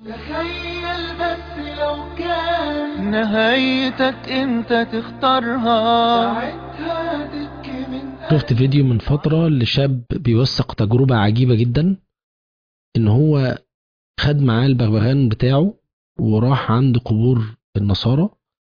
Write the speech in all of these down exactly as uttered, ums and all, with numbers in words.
تخيل بس لو كان نهايتك انت تختارها، ساعتها تبكي من شفت فيديو من فترة لشاب بيوثق تجربة عجيبة جدا، ان هو خد معاه البغبغان بتاعه وراح عند قبور النصارى،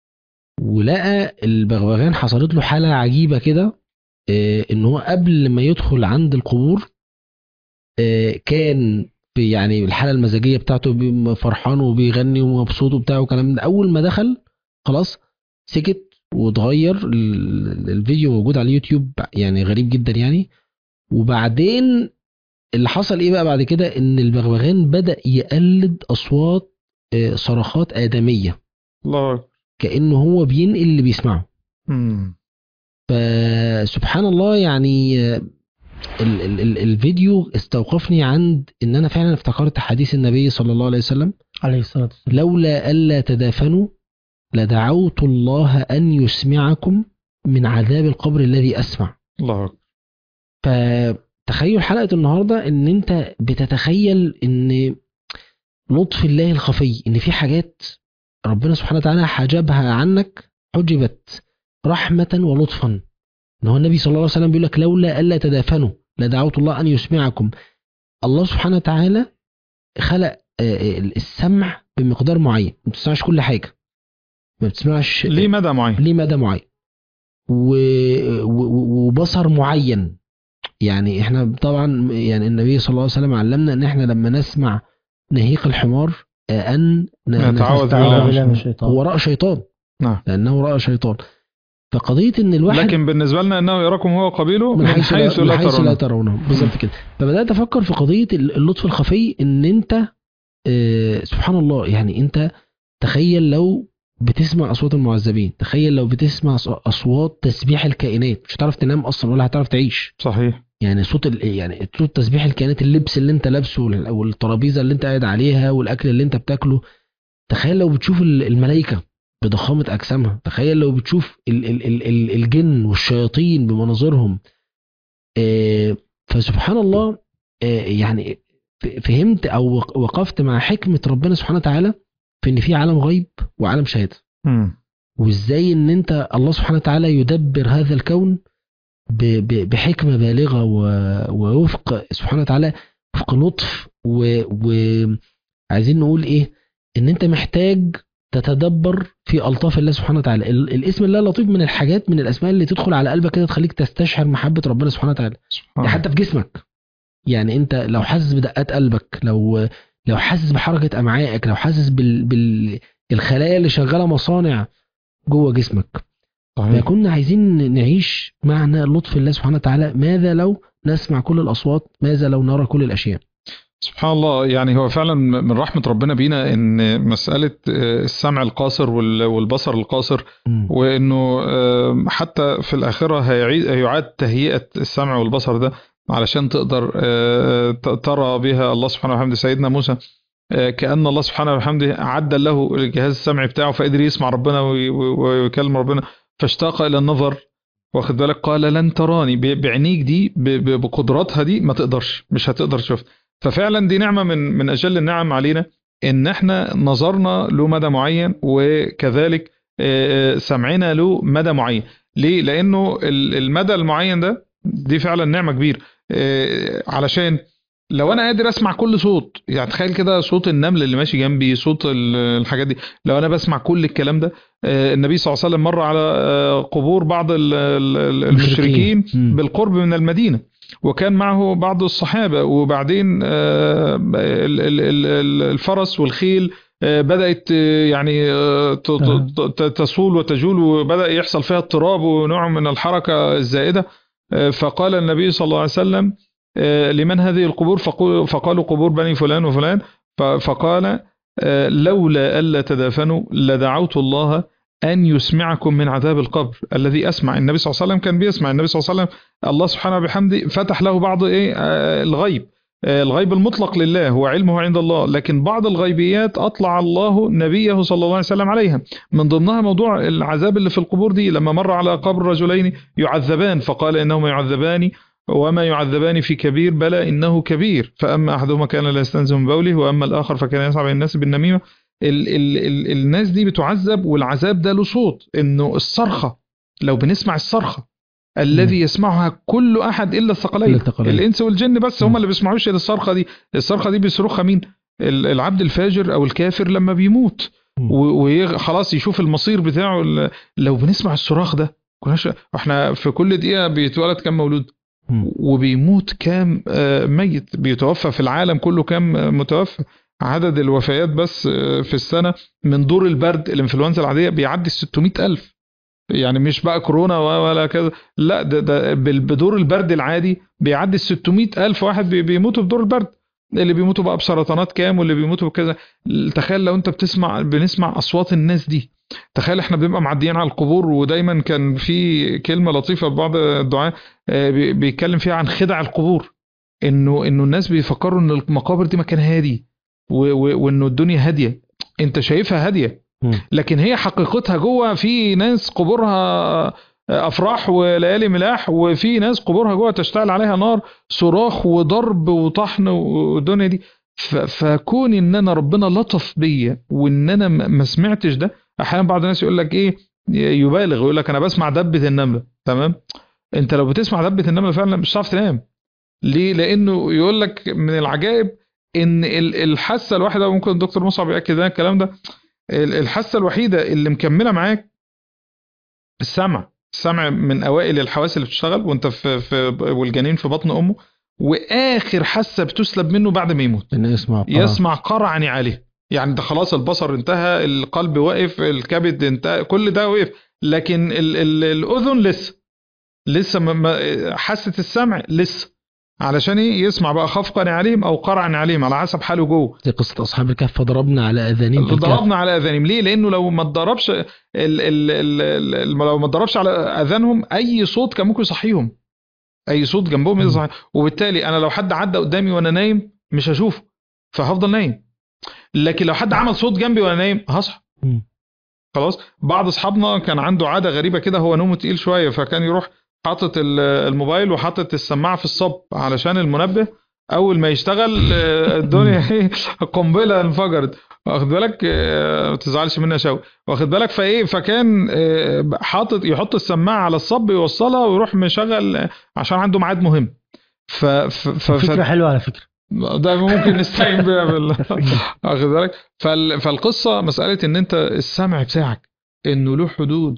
ولقى البغبغان حصلت له حالة عجيبة كده. آه، ان هو قبل ما يدخل عند القبور آه، كان في يعني الحالة المزاجية بتاعته بي- فرحان وبيغني ومبسوط وبتاع وكلام ده. اول ما دخل خلاص سكت واتغير. ال- الفيديو موجود على اليوتيوب، يعني غريب جدا يعني. وبعدين اللي حصل ايه بقى بعد كده، ان البغبغان بدأ يقلد اصوات آه، صرخات آدمية، الله أكبر. كأنه هو بينقل اللي بيسمعه. مم. فسبحان الله يعني آه، ال ال ال الفيديو استوقفني عند ان انا فعلا افتكرت حديث النبي صلى الله عليه وسلم: عليه الصلاة والسلام. لولا ألا تدافنوا لدعوت الله أن يسمعكم من عذاب القبر الذي أسمع. الله أكبر. فتخيل حلقة النهاردة ان انت بتتخيل ان لطف الله الخفي، ان في حاجات ربنا سبحانه وتعالى حجبها عنك، حجبت رحمة ولطفا. ان هو النبي صلى الله عليه وسلم بيقول لك: لولا ألا تدافنوا لدعوت الله أن يسمعكم. الله سبحانه وتعالى خلق آه، السمع بمقدار معين، ما بتسمعش كل حاجة، ما بتسمعش ليه مدى معين. ليه مدى معين و... و... وبصر معين. يعني احنا طبعا يعني النبي صلى الله عليه وسلم علمنا ان احنا لما نسمع نهيق الحمار آه، ان ن- نتعوذ نستعيذ بالله. بالله من من- الشيطان. هو رأى شيطان، نعم. لانه رأى شيطان. فقضية ان الواحد لكن بالنسبة لنا أنه يراكم هو قبيله من حيث لا, من لا حيث لا ترونه. ترونه بالظبط كده. فبدأت افكر في قضية اللطف الخفي، ان انت آه، سبحان الله يعني انت تخيل لو بتسمع اصوات المعذبين، تخيل لو بتسمع أص- اصوات تسبيح الكائنات، مش هتعرف تنام اصلا ولا هتعرف تعيش. صحيح. يعني صوت ال... يعني صوت تسبيح الكائنات، اللبس اللي انت لابسه وال- والترابيزه اللي انت قاعد عليها والاكل اللي انت بتاكله. تخيل لو بتشوف ال- الملائكه بضخامه اجسامها، تخيل لو بتشوف ال... ال... ال... ال- الجن والشياطين بمناظرهم. آه، فسبحان الله آه، يعني ف- فهمت او وق- وقفت مع حكمه ربنا سبحانه وتعالى في ان في عالم غيب وعالم شهاده، مم. وازاي ان انت الله سبحانه وتعالى يدبر هذا الكون ب- ب- بحكمة بالغة و- ووفق سبحانه وتعالى، وفق لطف. وعايزين نقول ايه، ان انت محتاج تتدبر في ألطاف الله سبحانه وتعالى. ال- الاسم الله لطيف من الحاجات، من الاسماء اللي تدخل على قلبك كده تخليك تستشعر محبة ربنا سبحانه وتعالى. سبحان ده الله. حتى في جسمك، يعني انت لو حاسس بدقات قلبك، لو لو حاسس بحركة امعائك، لو حاسس بال بالخلايا اللي شغالة مصانع جوه جسمك. صحيح. فكنا عايزين نعيش معنى لطف الله سبحانه وتعالى. ماذا لو نسمع كل الأصوات؟ ماذا لو نرى كل الأشياء؟ سبحان الله. يعني هو فعلا من رحمة ربنا بينا ان مسألة آه، السمع القاصر وال- والبصر القاصر، مم. وانه آه، حتى في الآخرة هيعيد- هيعاد تهيئة السمع والبصر ده علشان تقدر آه، ت- ترى بها الله سبحانه وبحمده. سيدنا موسى آه، كأن الله سبحانه وبحمده عدل له الجهاز السمعي بتاعه فقدر يسمع ربنا وي- وي- ويكلم ربنا، فاشتاق إلى النظر. واخد بالك؟ قال لن تراني، ب- بعينيك دي ب- ب- بقدراتها دي ما تقدرش، مش هتقدر تشوف. ففعلا دي نعمة من من أجل النعم علينا، إن احنا نظرنا له مدى معين، وكذلك آه، آه، سمعنا له مدى معين. ليه؟ لأنه ال- المدى المعين ده دي فعلا نعمة كبيرة. آه، علشان لو انا قادر اسمع كل صوت، يعني تخيل كده صوت النمل اللي ماشي جنبي، صوت ال- الحاجات دي، لو انا بسمع كل الكلام ده. آه، النبي صلى الله عليه وسلم مر على آه، قبور بعض ال- ال- المشركين مم. بالقرب من المدينة، وكان معه بعض الصحابة، وبعدين آه، ال- ال- ال- ال- الفرس والخيل آه، بدأت آه، يعني آه، ت- ت- ت- تسول وتجول، وبدأ يحصل فيها اضطراب ونوع من الحركة الزائدة. آه، فقال النبي صلى الله عليه وسلم: آه، لمن هذه القبور؟ فقو- فقالوا قبور بني فلان وفلان. ف- فقال: آه، لولا ألا تدافنوا لدعوت الله أن يسمعكم من عذاب القبر الذي أسمع. النبي صلى الله عليه وسلم كان بيسمع. النبي صلى الله عليه وسلم الله سبحانه بحمده فتح له بعض إيه آه، الغيب. آه، الغيب المطلق لله هو علمه عند الله، لكن بعض الغيبيات أطلع الله نبيه صلى الله عليه وسلم عليها، من ضمنها موضوع العذاب اللي في القبور دي. لما مر على قبر رجلين يعذبان فقال إنهما يعذبان وما يعذبان في كبير بلى إنه كبير فأما أحدهما كان لا يستنزف من بوله وأما الآخر فكان يسعى بين الناس بالنميمة. ال ال ال الناس دي بتعذب، والعذاب ده له صوت، إنه الصرخة لو بنسمع الصرخة الذي يسمعها كل أحد إلا الثقلين، الإنس والجن بس هم اللي بيسمعوش الصرخة دي. الصرخة دي بيصرخها مين؟ العبد الفاجر أو الكافر لما بيموت وخلاص يشوف المصير بتاعه. لو بنسمع الصراخ ده كناش احنا في كل دقيقة بيتولد كم مولود وبيموت كام ميت، بيتوفى في العالم كله كام متوفى. عدد الوفيات بس في السنة من دور البرد الانفلونزا العادية بيعدي ستمائة ألف، يعني مش بقى كورونا ولا كذا، لا ده, ده بدور البرد العادي بيعدي ستمائة ألف واحد بيموتوا بدور البرد. اللي بيموتوا بقى بسرطانات كام واللي بيموتوا بكذا. تخيل لو انت بتسمع بنسمع أصوات الناس دي. تخيل احنا بنبقى معديين على القبور، ودايما كان في كلمة لطيفة بعض الدعاء بيتكلم فيها عن خدع القبور، انه انه الناس بيفكروا ان المقابر دي مكان هادي وانه الدنيا هادية. انت شايفها هادية لكن هي حقيقتها جوه في ناس قبورها افراح وليالي ملاح، وفي ناس قبورها جوه تشتعل عليها نار صراخ وضرب وطحن والدنيا دي. فكون ان انا ربنا لطف بيا وان انا ما سمعتش ده. احيانا بعض الناس يقول لك ايه، يبالغ يقول لك انا بسمع دبة النملة. تمام، انت لو بتسمع دبة النملة فعلا مش هتعرف تنام. ليه؟ لانه يقول لك من العجائب ان الحاسه الواحده، ممكن الدكتور مصعب ياكد لنا الكلام ده، الحاسه الوحيده اللي مكمله معاك السمع. السمع من اوائل الحواس اللي بتشتغل وانت في, في والجنين في بطن امه، واخر حاسه بتسلب منه بعد ما يموت إن يسمع قرع. يسمع قرع عليه. يعني ده خلاص البصر انتهى، القلب وقف، الكبد انتهى، كل ده وقف، لكن ال ال الاذن لسه لسه حاسه السمع لسه، علشان يسمع بقى خفقا عليهم او قرعا عليهم على حسب حاله جوه. زي قصه اصحاب الكهف فضربنا على اذانهم في الكهف. ضربنا على اذانهم ليه؟ لانه لو ما اتضربش ال ال ال لو ما اتضربش على اذانهم اي صوت كان ممكن يصحيهم، اي صوت جنبهم يصحي، وبالتالي انا لو حد عدى قدامي وانا نايم مش هشوفه فهفضل نايم، لكن لو حد عمل صوت جنبي وانا نايم هصحى خلاص. بعض اصحابنا كان عنده عاده غريبه كده، هو نومه تقيل شويه، فكان يروح حاطط الموبايل وحاطط السماعه في الصب علشان المنبه اول ما يشتغل الدنيا قنبله انفجرت، واخد بالك، ما تزعلش منها شوي، واخد بالك. فايه فكان حاطط يحط السماعه على الصب يوصلها ويروح مشغل عشان عنده ميعاد مهم. ف ف فكره حلوه على فكره، ده ممكن نستعين بيها بال واخد بالك. فالقصه مساله ان انت السمع بتاعك انه له حدود،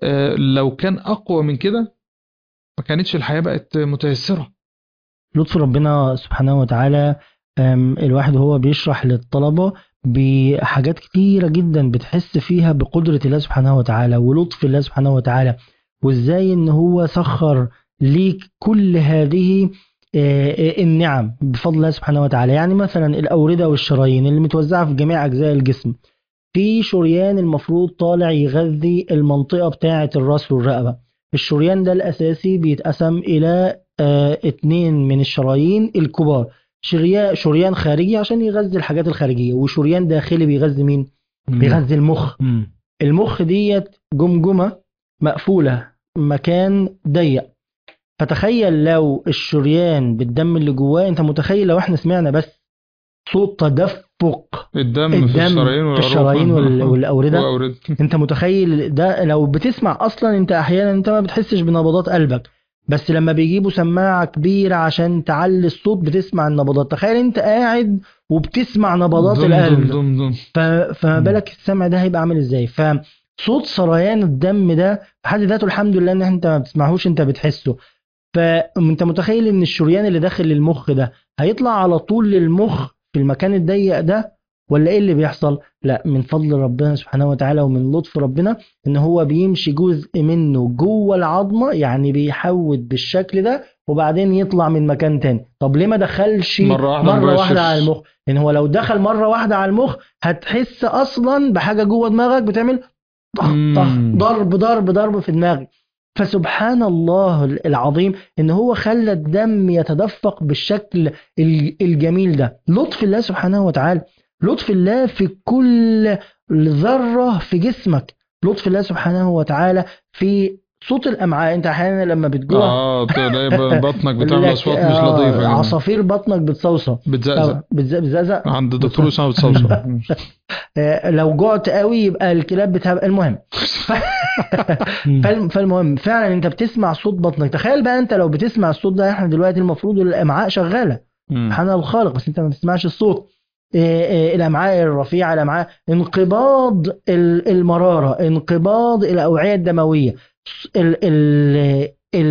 لو كان اقوى من كده ما كانتش الحياه بقت متيسره. لطف ربنا سبحانه وتعالى، الواحد هو بيشرح للطلبه بحاجات كتيره جدا بتحس فيها بقدره الله سبحانه وتعالى ولطف الله سبحانه وتعالى، وازاي ان هو سخر ليك كل هذه النعم بفضل الله سبحانه وتعالى. يعني مثلا الأوردة والشرايين اللي متوزعة في جميع أجزاء الجسم، في شريان المفروض طالع يغذي المنطقة بتاعة الرأس والرقبة. الشريان ده الأساسي بيتقسم إلى اه اتنين من الشرايين الكبار، شريان, شريان خارجي عشان يغذي الحاجات الخارجية، وشريان داخلي بيغذي مين؟ بيغذي المخ. مم. المخ ديت جمجمة مقفولة، مكان ضيق. فتخيل لو الشريان بالدم اللي جواه، انت متخيل لو احنا سمعنا بس صوت تدفق الدم, الدم في الشرايين, في الشرايين والأوردة، انت متخيل ده؟ لو بتسمع اصلا انت احيانا انت ما بتحسش بنبضات قلبك، بس لما بيجيبوا سماعة كبيرة عشان تعلي الصوت بتسمع النبضات. تخيل انت قاعد وبتسمع نبضات دم القلب، دم دم دم. فما بالك السمع ده هيبقى عامل ازاي؟ فصوت سريان الدم ده في حد ذاته الحمد لله ان انت ما بتسمعهوش، انت بتحسه. فانت متخيل ان الشريان اللي داخل للمخ ده هيطلع على طول للمخ في المكان الضيق ده، ولا ايه اللي بيحصل؟ لا، من فضل ربنا سبحانه وتعالى ومن لطف ربنا ان هو بيمشي جزء منه جوه العظمه، يعني بيحود بالشكل ده وبعدين يطلع من مكان تاني. طب ليه ما دخلش مره واحده, مرة واحدة على المخ؟ لان هو لو دخل مره واحده على المخ هتحس اصلا بحاجه جوه دماغك بتعمل طخ طخ ضرب ضرب ضرب في دماغك. فسبحان الله العظيم ان هو خلى الدم يتدفق بالشكل الجميل ده. لطف الله سبحانه وتعالى، لطف الله في كل ذرة في جسمك، لطف الله سبحانه وتعالى في صوت الامعاء، انت احيانا لما بتجوع اه تلاقي بطنك بتعمل لك- اصوات مش آه، لطيفه كده. عصافير بطنك بتصوصو، بتزقزق بتز- بتزقزق. عند الدكتور اسامه بتصوصو. آه، لو جعت قوي يبقى الكلاب بتهب. المهم فالم- فالمهم فعلا انت بتسمع صوت بطنك. تخيل بقى انت لو بتسمع الصوت ده، احنا دلوقتي المفروض الامعاء شغاله مم. سبحان الخالق، بس انت ما بتسمعش الصوت. آه، آه، الامعاء الرفيعه، الامعاء، انقباض ال- المراره، انقباض الاوعيه الدمويه، ال- ال-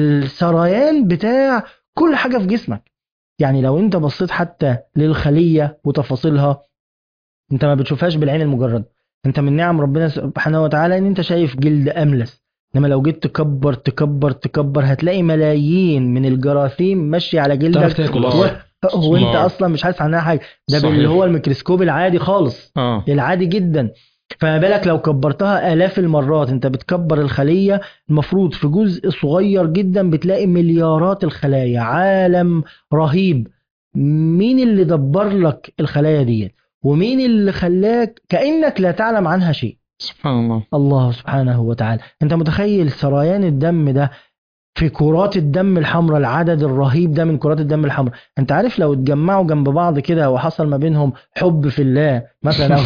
السريان بتاع كل حاجه في جسمك. يعني لو انت بصيت حتى للخليه وتفاصيلها، انت ما بتشوفهاش بالعين المجرد. انت من نعم ربنا سبحانه وتعالى ان انت شايف جلد املس، انما لو جيت تكبر تكبر تكبر هتلاقي ملايين من الجراثيم ماشيه على تعرف جلدك تاكل و... أصلاً. وانت الله. اصلا مش حاسس عنها حاجه. ده صحيح. اللي هو الميكروسكوب العادي خالص، اه العادي جدا. فما بالك لو كبرتها آلاف المرات. انت بتكبر الخلية، المفروض في جزء صغير جدا بتلاقي مليارات الخلايا، عالم رهيب. مين اللي دبر لك الخلايا دي؟ ومين اللي خلاك كأنك لا تعلم عنها شيء؟ سبحان الله. الله سبحانه وتعالى. انت متخيل سريان الدم ده في كرات الدم الحمراء، العدد الرهيب ده من كرات الدم الحمراء؟ انت عارف لو اتجمعوا جنب بعض كده وحصل ما بينهم حب في الله مثلا،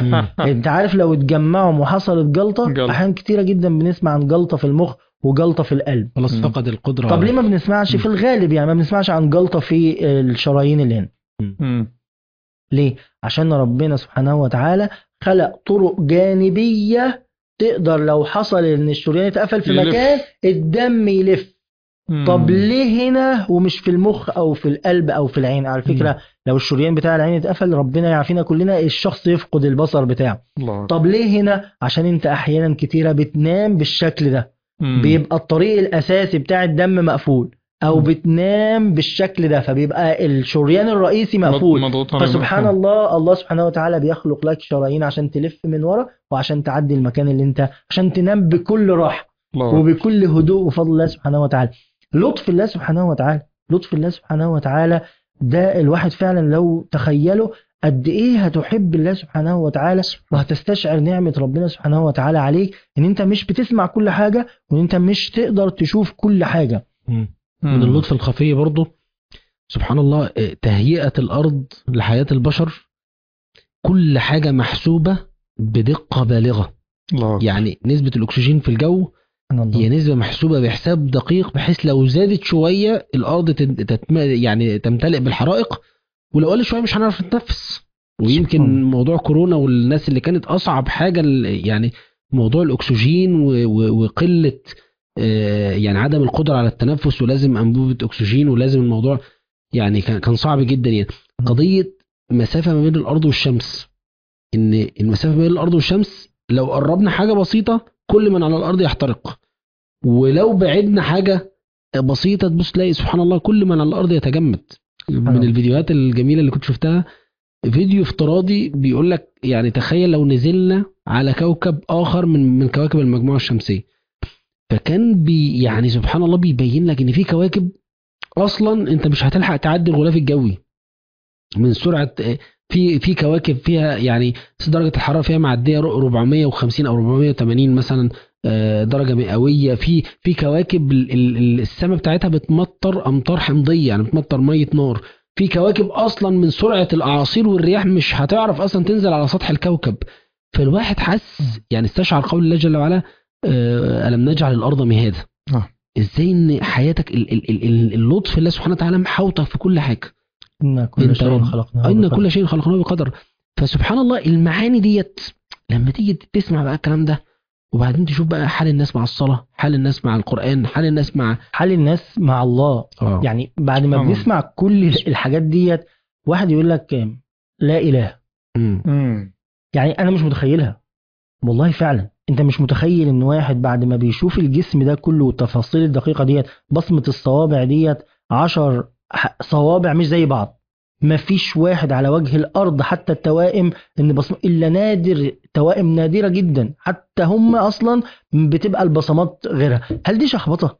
انت عارف لو اتجمعوا وحصلت جلطة، جلطة. احيان كتيرة جدا بنسمع عن جلطة في المخ وجلطة في القلب. خلاص مم. فقد القدرة. طب ليه ما بنسمعش في الغالب؟ يعني ما بنسمعش عن جلطة في الشرايين اللي هنا. مم. ليه؟ عشان ربنا سبحانه وتعالى خلق طرق جانبية تقدر لو حصل ان الشريان اتقفل في يلف. مكان الدم يلف. مم. طب ليه هنا ومش في المخ او في القلب او في العين؟ على فكرة مم. لو الشريان بتاع العين اتقفل ربنا يعافينا كلنا، الشخص يفقد البصر بتاعه. الله. طب ليه هنا؟ عشان انت احيانا كتيرة بتنام بالشكل ده، مم. بيبقى الطريق الاساسي بتاع الدم مقفول، او مم. بتنام بالشكل ده فبيبقى الشريان الرئيسي مقفول. مضغوط عليه فسبحان مقفول. الله، الله سبحانه وتعالى بيخلق لك شرايين عشان تلف من ورا، وعشان تعدي المكان اللي انت، عشان تنام بكل راحة الله. وبكل هدوء وفضل الله سبحانه وتعالى. لطف الله سبحانه وتعالى، لطف الله سبحانه وتعالى ده الواحد فعلا لو تخيله قد ايه هتحب الله سبحانه وتعالى، وهتستشعر نعمة ربنا سبحانه وتعالى عليك، ان انت مش بتسمع كل حاجة، وان انت مش تقدر تشوف كل حاجة. مم. مم. من اللطف الخفي برضو سبحان الله آه، تهيئة الأرض لحياة البشر، كل حاجة محسوبة بدقة بالغة. الله. يعني نسبة الأكسجين في الجو سبحان هي الله. نسبة محسوبة بحساب دقيق، بحيث لو زادت شوية الأرض تت- تتم يعني تمتلئ بالحرائق، ولو قل شوية مش هنعرف نتنفس. ويمكن سبحان. موضوع كورونا والناس اللي كانت أصعب حاجة ال- يعني موضوع الأكسجين و- و- وقلة آه، يعني عدم القدرة على التنفس، ولازم أنبوبة أكسجين، ولازم الموضوع يعني كان كان صعب جدا. يعني قضية مسافة ما بين الأرض والشمس، إن المسافة ما بين الأرض والشمس لو قربنا حاجة بسيطة كل من على الأرض يحترق، ولو بعدنا حاجة بسيطة تبص تلاقي سبحان الله كل من على الأرض يتجمد. من الفيديوهات الجميلة اللي كنت شفتها فيديو افتراضي بيقول لك يعني تخيل لو نزلنا على كوكب آخر من من كواكب المجموعة الشمسية، فكان بي يعني سبحان الله بيبين لك ان في كواكب اصلا انت مش هتلحق تعدي الغلاف الجوي من سرعه. في في كواكب فيها يعني درجه الحراره فيها معديه أربعمية وخمسين او أربعمية وتمانين مثلا آه، درجه مئويه. في في كواكب ال- ال- السماء بتاعتها بتمطر امطار حمضيه، يعني بتمطر ميه نار. في كواكب اصلا من سرعه الاعاصير والرياح مش هتعرف اصلا تنزل على سطح الكوكب. فالواحد حس يعني استشعر قول الله جل وعلا آه، ألم نجعل الأرض مهادا. آه. ازاي ان حياتك ال- ال- ال- ال- اللطف الله سبحانه وتعالى محاوطه في كل حاجه. إن كل انت شيء رب- خلقناه ان بقدر. كل شيء خلقناه بقدر. فسبحان الله المعاني ديت لما تيجي تسمع بقى الكلام ده، وبعدين تشوف بقى حال الناس مع الصلاه، حال الناس مع القران، حال الناس مع حال الناس مع الله. اه يعني بعد ما سبحان بنسمع كل الحاجات ديت، واحد يقول لك لا إله، مم. مم. يعني أنا مش متخيلها والله. فعلا أنت مش متخيل إن واحد بعد ما بيشوف الجسم ده كله والتفاصيل الدقيقة ديت، بصمة الصوابع ديت عشر ح- صوابع مش زي بعض. مفيش واحد على وجه الأرض حتى التوائم إن بصمة إلا نادر، توائم نادرة جدا حتى هم أصلا بتبقى البصمات غيرها. هل دي شخبطة؟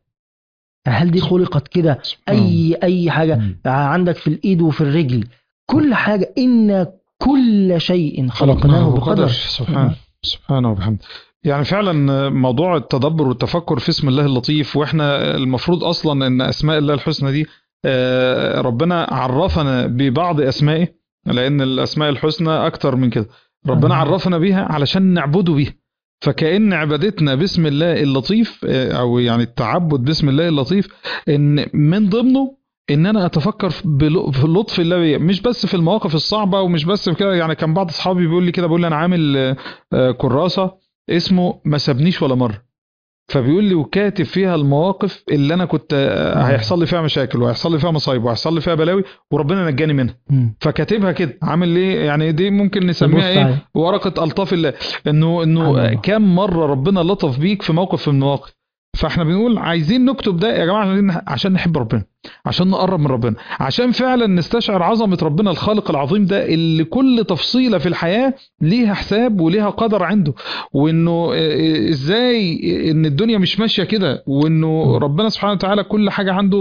هل دي خلقت كده؟ سبحان أي أي حاجة مم. عندك في الإيد وفي الرجل، كل حاجة. إن كل شيء خلقناه بقدر. سبحانه سبحانه وبحمده. يعني فعلا موضوع التدبر والتفكر في اسم الله اللطيف، واحنا المفروض اصلا ان اسماء الله الحسنى دي ربنا عرفنا ببعض اسمائه، لان الاسماء الحسنى اكتر من كده، ربنا عرفنا بيها علشان نعبده بيها. فكأن عبادتنا باسم الله اللطيف او يعني التعبد باسم الله اللطيف ان من ضمنه ان انا اتفكر في لطف الله بيا، مش بس في المواقف الصعبه ومش بس في كده. يعني كان بعض اصحابي بيقول لي كده، بيقول لي انا عامل كراسه اسمه ما سابنيش ولا مره، فبيقول لي وكاتب فيها المواقف اللي انا كنت هيحصل لي فيها مشاكل وهيحصل لي فيها مصايب وهيحصل لي فيها بلاوي وربنا نجاني منها، فكاتبها كده. عامل ليه يعني؟ دي ممكن نسميها ايه؟ ورقه الطاف الله. انه انه كم مره ربنا لطف بيك في موقف من المواقف. فاحنا بنقول عايزين نكتب ده يا جماعه عشان نحب ربنا، عشان نقرب من ربنا، عشان فعلا نستشعر عظمه ربنا الخالق العظيم ده اللي كل تفصيله في الحياه ليها حساب وليها قدر عنده، وانه ازاي ان الدنيا مش ماشيه كده، وانه ربنا سبحانه وتعالى كل حاجه عنده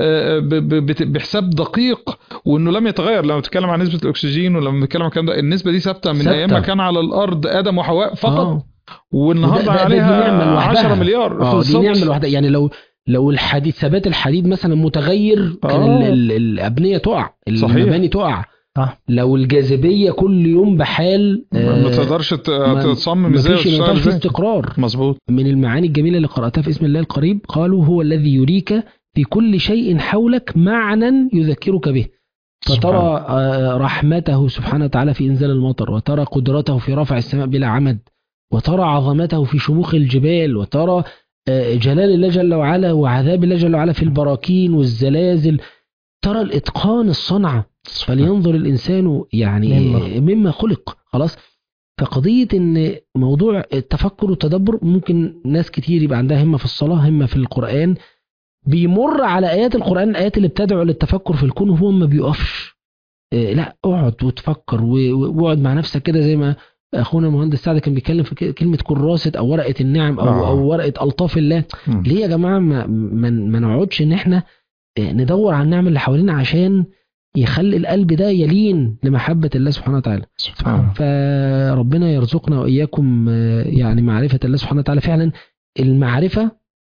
بحساب دقيق، وانه لم يتغير. لما بتتكلم عن نسبه الاكسجين ولما بنتكلم عن الكلام ده، النسبه دي ثابته من ايام ما كان على الارض ادم وحواء فقط. آه. والنهارده عليها عشرة مليار. اه دي نعمه لوحدها. يعني لو لو الحديد ثبات الحديد مثلا متغير كان آه. الابنيه تقع، المباني تقع. آه. لو الجاذبيه كل يوم بحال آه ما تقدرش تصمم ازاي وتشتغل ازاي. استقرار. مظبوط. من المعاني الجميله اللي قراتها في اسم الله القريب، قالوا هو الذي يريك في كل شيء حولك معنى يذكرك به، فترى رحمته سبحانه وتعالى في انزال المطر، وترى قدرته في رفع السماء بلا عمد، وترى عظمته في شموخ الجبال، وترى جلال الله جل وعلا وعذاب الله جل وعلا في البراكين والزلازل، ترى الاتقان الصنعة. فلينظر الانسان يعني مما خلق. خلاص. فقضية ان موضوع التفكر والتدبر، ممكن ناس كتير يبقى عندها همة في الصلاة، همة في القرآن، بيمر على آيات القرآن، الآيات اللي بتدعو للتفكر في الكون، وهو ما بيقفش. لا، اقعد وتفكر واقعد مع نفسك كده، زي ما اخونا المهندس سعد كان بيتكلم في كلمه كراسه او ورقه النعم او آه. او ورقه الطاف الله. م. ليه يا جماعه ما ما نقعدش ان احنا ندور على النعم اللي حوالينا عشان يخلي القلب ده يلين لمحبه الله سبحانه وتعالى. سبحانه. فربنا يرزقنا واياكم يعني معرفه الله سبحانه وتعالى. فعلا المعرفه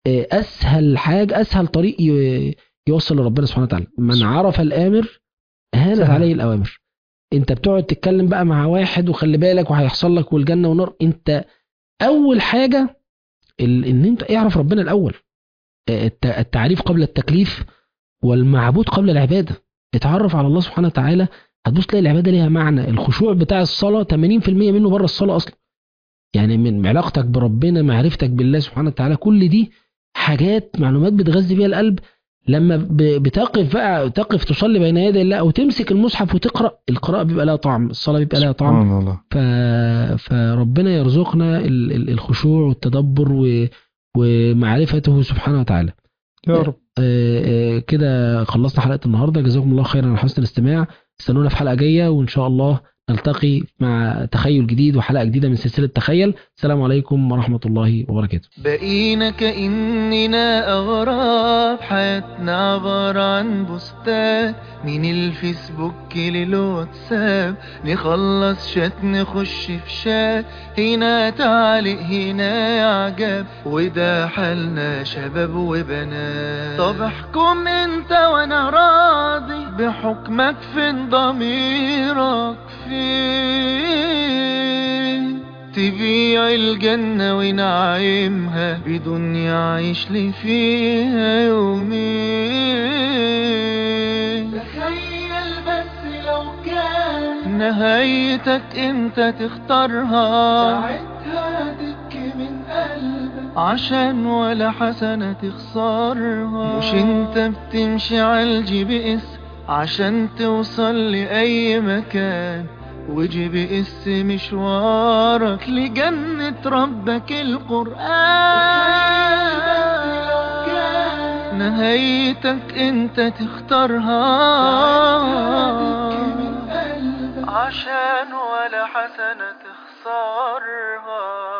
اسهل حاجه، اسهل طريق يوصل لربنا سبحانه وتعالى. من عرف الامر هانت عليه الاوامر. انت بتقعد تتكلم بقى مع واحد وخلي بالك وهيحصل لك والجنه والنار، انت اول حاجه ان انت اعرف ربنا الاول. التعريف قبل التكليف والمعبود قبل العباده. اتعرف على الله سبحانه وتعالى، هتبص تلاقي العباده ليها معنى. الخشوع بتاع الصلاه ثمانين بالمئة منه بره الصلاه اصلا. يعني من علاقتك بربنا، معرفتك بالله سبحانه وتعالى، كل دي حاجات معلومات بتغذي بيها القلب. لما بتقف بقى تقف تصلي بين يدي الله او تمسك المصحف وتقرا، القراءه بيبقى لها طعم، الصلاه بيبقى لها طعم. ف... فربنا يرزقنا الخشوع والتدبر و... ومعرفته سبحانه وتعالى يا رب. كده خلصنا حلقه النهارده. جزاكم الله خيرا على حسن الاستماع. استنونا في حلقه جايه وان شاء الله نلتقي مع تخيل جديد وحلقة جديدة من سلسلة تخيل. السلام عليكم ورحمة الله وبركاته. بقينا كأننا أغراب، حياتنا عبارة عن بوستات، من الفيسبوك للواتساب، نخلص شات نخش في شات، هنا تعليق هنا إعجاب، وده حالنا شباب وبنات. طب احكم انت وانا راضي، بحكمك فين ضميرك؟ فين تبيع الجنة ونعيمها بدنيا عيش لي فيها يومين؟ تخيل بس لو كان نهايتك انت تختارها، ساعتها تبكي من قلبك عشان ولا حسنة تخسرها. مش انت بتمشي عالجي بإس عشان توصل لأي مكان، وجي بإس مشوارك لجنة ربك القرآن. نهايتك انت تختارها، عشان ولا حسنة تخسرها.